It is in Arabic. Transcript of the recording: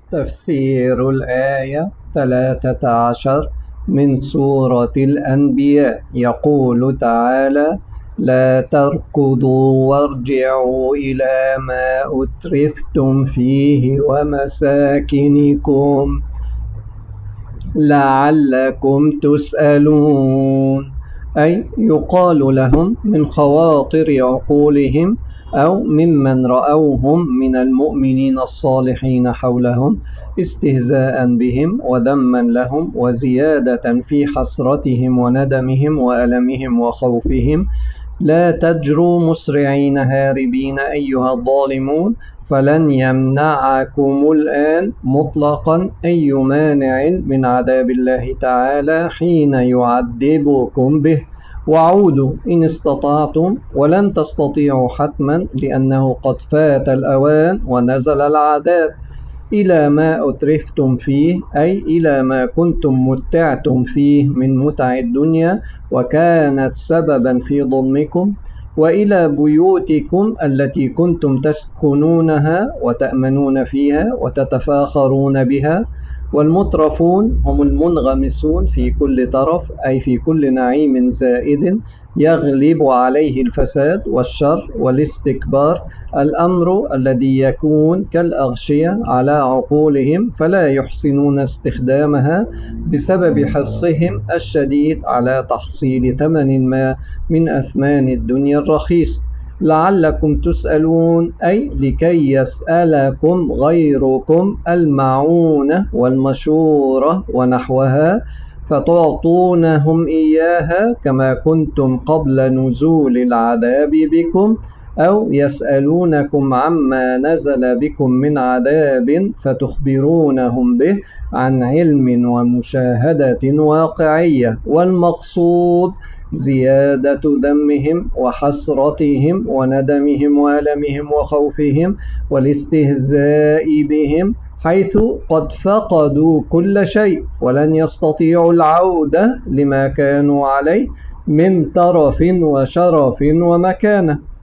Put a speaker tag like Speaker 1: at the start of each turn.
Speaker 1: تفسير الآية 13 من سورة الأنبياء. يقول تعالى: لا تركضوا وارجعوا إلى ما أترفتم فيه ومساكنكم لعلكم تسألون، أي يقال لهم من خواطر عقولهم أو ممن رأوهم من المؤمنين الصالحين حولهم، استهزاء بهم وذما لهم وزيادة في حسرتهم وندمهم وألمهم وخوفهم: لا تجروا مسرعين هاربين أيها الظالمون، فلن يمنعكم الآن مطلقا أي مانع من عذاب الله تعالى حين يعذبكم به، وعودوا إن استطعتم، ولن تستطيعوا حتما لأنه قد فات الأوان ونزل العذاب، إلى ما أترفتم فيه، أي إلى ما كنتم متعتم فيه من متع الدنيا وكانت سببا في ظلمكم، وإلى بيوتكم التي كنتم تسكنونها وتأمنون فيها وتتفاخرون بها. والمترفون هم المنغمسون في كل طرف، أي في كل نعيم زائد يغلب عليه الفساد والشر والاستكبار، الأمر الذي يكون كالأغشية على عقولهم فلا يحسنون استخدامها بسبب حرصهم الشديد على تحصيل ثمن ما من أثمان الدنيا الرخيص. لعلكم تسألون، أي لكي يسألكم غيركم المعونة والمشورة ونحوها فتعطونهم إياها كما كنتم قبل نزول العذاب بكم، أو يسألونكم عما نزل بكم من عذاب فتخبرونهم به عن علم ومشاهدة واقعية، والمقصود زيادة ذمهم وحسرتهم وندمهم وألمهم وخوفهم والاستهزاء بهم، حيث قد فقدوا كل شيء ولن يستطيعوا العودة لما كانوا عليه من ترف وشرف ومكانة.